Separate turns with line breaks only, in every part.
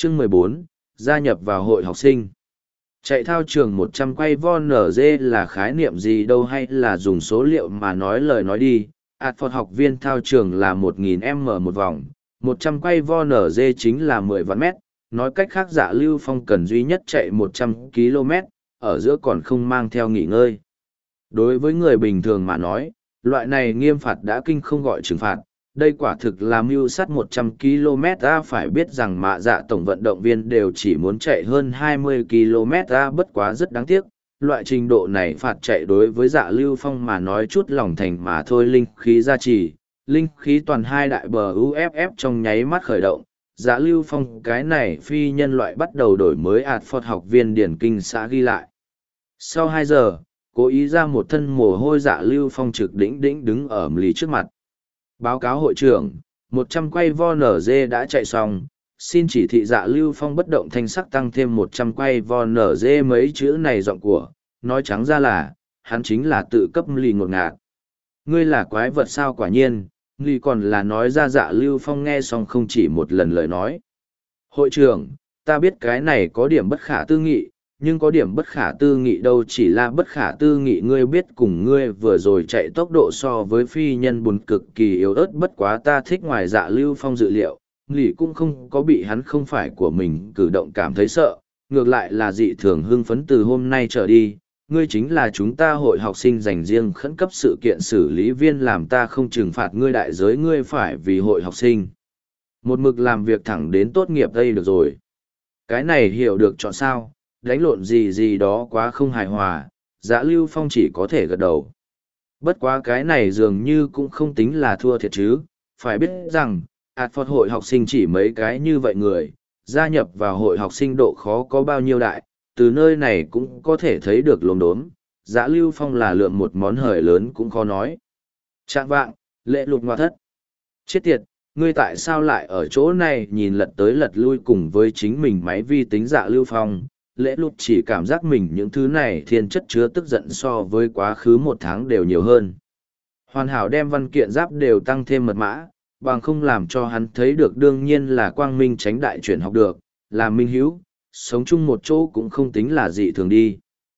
Chương 14, gia nhập vào hội học sinh. Chạy thao trường 100 quay vo NG là khái niệm gì đâu, hay là dùng số liệu mà nói lời nói đi. Adford học viên thao trường là 1000m một vòng, 100 quay vo NG chính là 10 vạn mét. Nói cách khác Dạ Lưu Phong cần duy nhất chạy 100 km, ở giữa còn không mang theo nghỉ ngơi. Đối với người bình thường mà nói, loại này nghiêm phạt đã kinh không gọi trừng phạt. Đây quả thực là mưu sát 100 km ta, phải biết rằng Mạ Dạ tổng vận động viên đều chỉ muốn chạy hơn 20 km ta, bất quá rất đáng tiếc. Loại trình độ này phạt chạy đối với Dạ Lưu Phong mà nói chút lòng thành mà thôi. Linh khí gia trì, linh khí toàn hai đại bờ UFF trong nháy mắt khởi động. Dạ Lưu Phong cái này phi nhân loại bắt đầu đổi mới Adford học viên điển kinh xã ghi lại. Sau 2 giờ, cố ý ra một thân mồ hôi Dạ Lưu Phong trực đỉnh đỉnh đứng ở lì trước mặt. Báo cáo hội trưởng, 100 quay vo NG đã chạy xong, xin chỉ thị. Dạ Lưu Phong bất động thanh sắc tăng thêm 100 quay vo NG mấy chữ này giọng của, nói trắng ra là, hắn chính là tự cấp lì ngột ngạt. Ngươi là quái vật sao? Quả nhiên, lì còn là nói ra. Dạ Lưu Phong nghe xong không chỉ một lần lời nói. Hội trưởng, ta biết cái này có điểm bất khả tư nghị, nhưng có điểm bất khả tư nghị đâu chỉ là bất khả tư nghị. Ngươi biết cùng ngươi vừa rồi chạy tốc độ so với phi nhân buồn cực kỳ yếu ớt, bất quá ta thích. Ngoài Dạ Lưu Phong dự liệu, lì cũng không có bị hắn không phải của mình cử động cảm thấy sợ, ngược lại là dị thường hưng phấn. Từ hôm nay trở đi, ngươi chính là chúng ta hội học sinh dành riêng khẩn cấp sự kiện xử lý viên, làm ta không trừng phạt ngươi đại giới, ngươi phải vì hội học sinh một mực làm việc thẳng đến tốt nghiệp đây được rồi. Cái này hiểu được chọn sao? Đánh lộn gì đó quá không hài hòa. Dạ Lưu Phong chỉ có thể gật đầu. Bất quá cái này dường như cũng không tính là thua thiệt chứ. Phải biết rằng, Adford hội học sinh chỉ mấy cái như vậy người, gia nhập vào hội học sinh độ khó có bao nhiêu đại, từ nơi này cũng có thể thấy được lồn đốm. Dạ Lưu Phong là lượm một món hời lớn cũng khó nói. Trạng vạng, Lệ Lục ngoa thất. Chết tiệt, ngươi tại sao lại ở chỗ này? Nhìn lật tới lật lui cùng với chính mình máy vi tính Dạ Lưu Phong, Lễ Lục chỉ cảm giác mình những thứ này thiên chất chứa tức giận so với quá khứ 1 tháng đều nhiều hơn. Hoàn hảo đem văn kiện giáp đều tăng thêm mật mã, bằng không làm cho hắn thấy được đương nhiên là quang minh tránh đại chuyển học được, làm minh hữu, sống chung một chỗ cũng không tính là dị thường đi.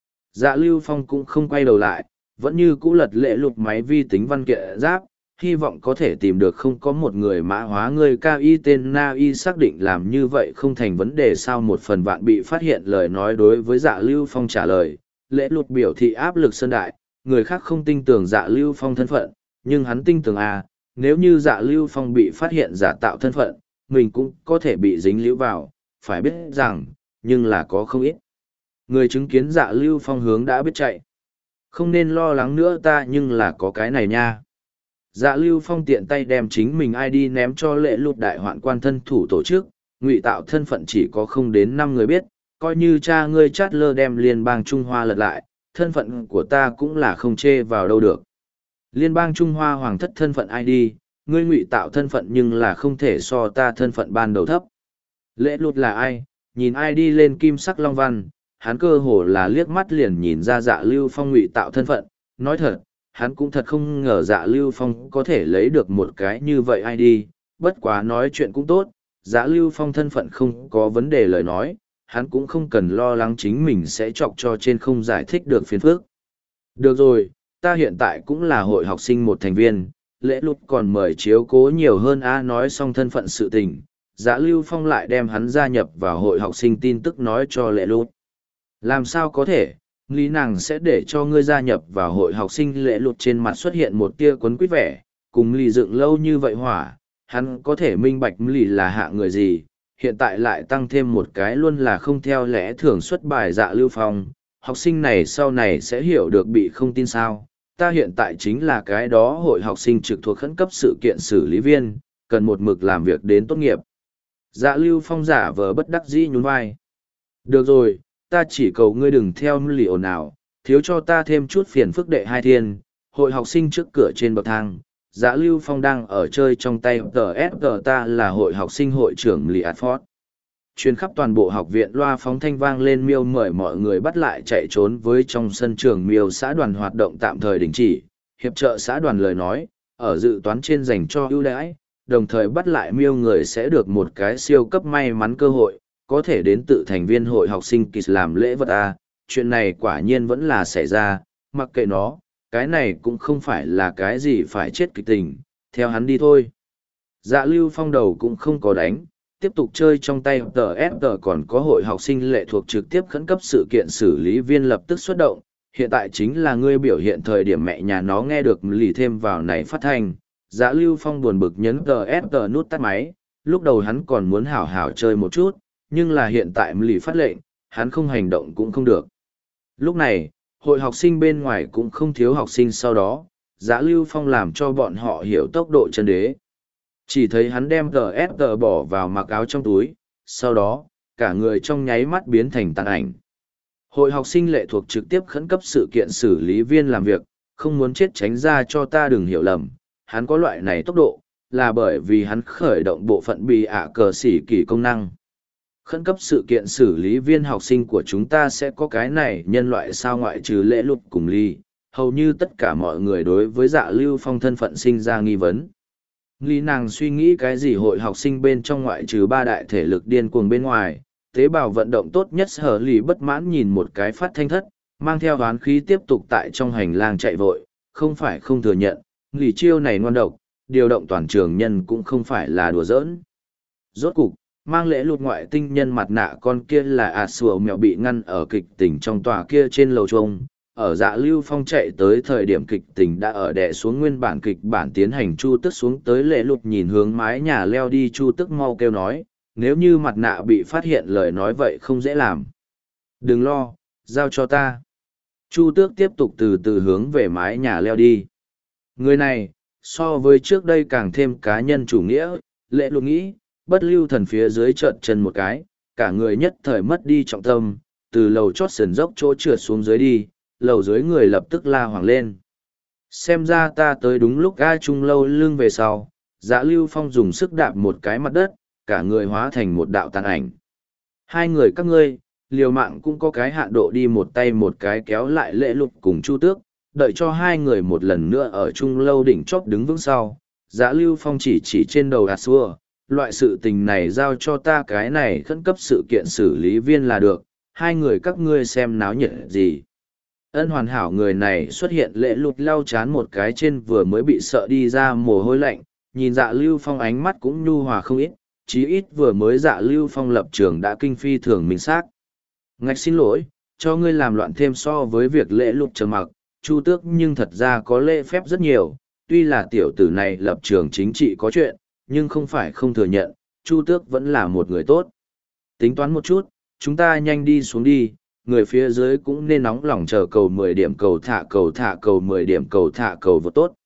Dạ Lưu Phong cũng không quay đầu lại, vẫn như cũ lật Lễ Lục máy vi tính văn kiện giáp, hy vọng có thể tìm được không có một người mã hóa người cao y tên na y, xác định làm như vậy không thành vấn đề sao. 1/1000 bị phát hiện lời nói đối với Dạ Lưu Phong trả lời. Lễ Lục biểu thị áp lực sơn đại, người khác không tin tưởng Dạ Lưu Phong thân phận, nhưng hắn tin tưởng nếu như Dạ Lưu Phong bị phát hiện giả tạo thân phận, mình cũng có thể bị dính líu vào. Phải biết rằng, nhưng là có không ít người chứng kiến Dạ Lưu Phong hướng đã biết chạy. Không nên lo lắng nữa ta, nhưng là có cái này nha. Dạ Lưu Phong tiện tay đem chính mình ID ném cho Lễ Lục đại hoạn quan thân thủ tổ chức, ngụy tạo thân phận chỉ có không đến 5 người biết, coi như cha ngươi Chatler đem Liên bang Trung Hoa lật lại, thân phận của ta cũng là không chê vào đâu được. Liên bang Trung Hoa hoàng thất thân phận ID, ngươi ngụy tạo thân phận nhưng là không thể so ta thân phận ban đầu thấp. Lễ Lục là ai? Nhìn ID lên kim sắc long văn, hắn cơ hồ là liếc mắt liền nhìn ra Dạ Lưu Phong ngụy tạo thân phận. Nói thật, hắn cũng thật không ngờ Dạ Lưu Phong có thể lấy được một cái như vậy ID, bất quá nói chuyện cũng tốt. Dạ Lưu Phong thân phận không có vấn đề lời nói, hắn cũng không cần lo lắng chính mình sẽ chọc cho trên không giải thích được phiền phức. Được rồi, ta hiện tại cũng là hội học sinh một thành viên, Lễ Lục còn mời chiếu cố nhiều hơn. Nói xong thân phận sự tình, Dạ Lưu Phong lại đem hắn gia nhập vào hội học sinh tin tức nói cho Lễ Lục. Làm sao có thể, lý nàng sẽ để cho ngươi gia nhập vào hội học sinh? Lễ Lục trên mặt xuất hiện một tia quấn quýt vẻ, cùng lì dựng lâu như vậy hỏa, hắn có thể minh bạch lì là hạ người gì, hiện tại lại tăng thêm một cái luôn là không theo lẽ thường xuất bài Dạ Lưu Phong, học sinh này sau này sẽ hiểu được bị không tin sao. Ta hiện tại chính là cái đó hội học sinh trực thuộc khẩn cấp sự kiện xử lý viên, cần một mực làm việc đến tốt nghiệp. Dạ Lưu Phong giả vờ bất đắc dĩ nhún vai. Được rồi, ta chỉ cầu ngươi đừng theo lì ồn nào, thiếu cho ta thêm chút phiền phức đệ hai thiên. Hội học sinh trước cửa trên bậc thang, Dạ Lưu Phong đang ở chơi trong tay TSG, ta là hội học sinh hội trưởng Lý Adford. Chuyên khắp toàn bộ học viện loa phóng thanh vang lên, miêu mời mọi người bắt lại chạy trốn với trong sân trường miêu xã đoàn hoạt động tạm thời đình chỉ. Hiệp trợ xã đoàn lời nói, ở dự toán trên dành cho ưu đãi, đồng thời bắt lại miêu người sẽ được một cái siêu cấp may mắn cơ hội. có thể đến tự thành viên hội học sinh kỳ làm lễ vật à, chuyện này quả nhiên vẫn là xảy ra, mặc kệ nó, cái này cũng không phải là cái gì phải chết kịch tình, theo hắn đi thôi. Dạ Lưu Phong đầu cũng không có đánh, tiếp tục chơi trong tay TFT, còn có hội học sinh lệ thuộc trực tiếp khẩn cấp sự kiện xử lý viên lập tức xuất động, hiện tại chính là ngươi biểu hiện thời điểm mẹ nhà nó nghe được lì thêm vào này phát thanh. Dạ Lưu Phong buồn bực nhấn TFT nút tắt máy, lúc đầu hắn còn muốn hảo hảo chơi một chút, nhưng là hiện tại lì phát lệnh, hắn không hành động cũng không được. Lúc này, hội học sinh bên ngoài cũng không thiếu học sinh sau đó, Dạ Lưu Phong làm cho bọn họ hiểu tốc độ chân đế. Chỉ thấy hắn đem TFT bỏ vào mặc áo trong túi, sau đó, cả người trong nháy mắt biến thành tàn ảnh. Hội học sinh lệ thuộc trực tiếp khẩn cấp sự kiện xử lý viên làm việc, không muốn chết tránh ra cho ta đừng hiểu lầm, hắn có loại này tốc độ, là bởi vì hắn khởi động bộ phận bị cờ xỉ kỳ công năng. Khẩn cấp sự kiện xử lý viên học sinh của chúng ta sẽ có cái này nhân loại sao ngoại trừ lễ lục cùng ly, hầu như tất cả mọi người đối với Dạ Lưu Phong thân phận sinh ra nghi vấn. Lý nàng suy nghĩ cái gì hội học sinh bên trong ngoại trừ ba đại thể lực điên cuồng bên ngoài, tế bào vận động tốt nhất Hở Lì bất mãn nhìn một cái phát thanh thất, mang theo oán khí tiếp tục tại trong hành lang chạy vội, không phải không thừa nhận, Lì chiêu này ngoan độc, điều động toàn trường nhân cũng không phải là đùa giỡn. Rốt cục, mang lễ lụt ngoại tinh nhân mặt nạ con kia là sùa mèo bị ngăn ở kịch tỉnh trong tòa kia trên lầu trông. Ở Dạ Lưu Phong chạy tới thời điểm kịch tình đã ở đè xuống nguyên bản kịch bản tiến hành chu tức xuống tới lễ lục nhìn hướng mái nhà leo đi chu tức mau kêu nói, nếu như mặt nạ bị phát hiện lời nói vậy không dễ làm. Đừng lo, giao cho ta. Chu tước tiếp tục từ từ hướng về mái nhà leo đi. Người này, so với trước đây càng thêm cá nhân chủ nghĩa, lễ lục nghĩ, bất lưu thần phía dưới trợn chân một cái, cả người nhất thời mất đi trọng tâm, từ lầu chót sườn dốc chỗ trượt xuống dưới đi. Lầu dưới người lập tức la hoảng lên. Xem ra ta tới đúng lúc A Trung lâu lưng về sau, Dạ Lưu Phong dùng sức đạp một cái mặt đất, cả người hóa thành một đạo tàn ảnh. Hai người các ngươi, liều mạng cũng có cái hạn độ đi một tay một cái kéo lại lễ lục cùng Chu Tước, đợi cho hai người một lần nữa ở Trung lâu đỉnh chóp đứng vững sau. Dạ Lưu Phong chỉ trên đầu xua, loại sự tình này giao cho ta cái này khẩn cấp sự kiện xử lý viên là được, hai người các ngươi xem náo nhiệt gì. Ân hoàn hảo người này xuất hiện lễ lụt lau chán một cái trên vừa mới bị sợ đi ra mồ hôi lạnh, nhìn Dạ Lưu Phong ánh mắt cũng nhu hòa không ít, chí ít vừa mới Dạ Lưu Phong lập trường đã kinh phi thường minh xác. Ngạch xin lỗi, cho ngươi làm loạn thêm so với việc lễ lụt trầm mặc, Chu Tước nhưng thật ra có lễ phép rất nhiều, tuy là tiểu tử này lập trường chính trị có chuyện, nhưng không phải không thừa nhận, Chu Tước vẫn là một người tốt. Tính toán một chút, chúng ta nhanh đi xuống đi. Người phía dưới cũng nên nóng lòng chờ cầu 10 điểm cầu thả cầu 10 điểm cầu thả cầu vô tốt.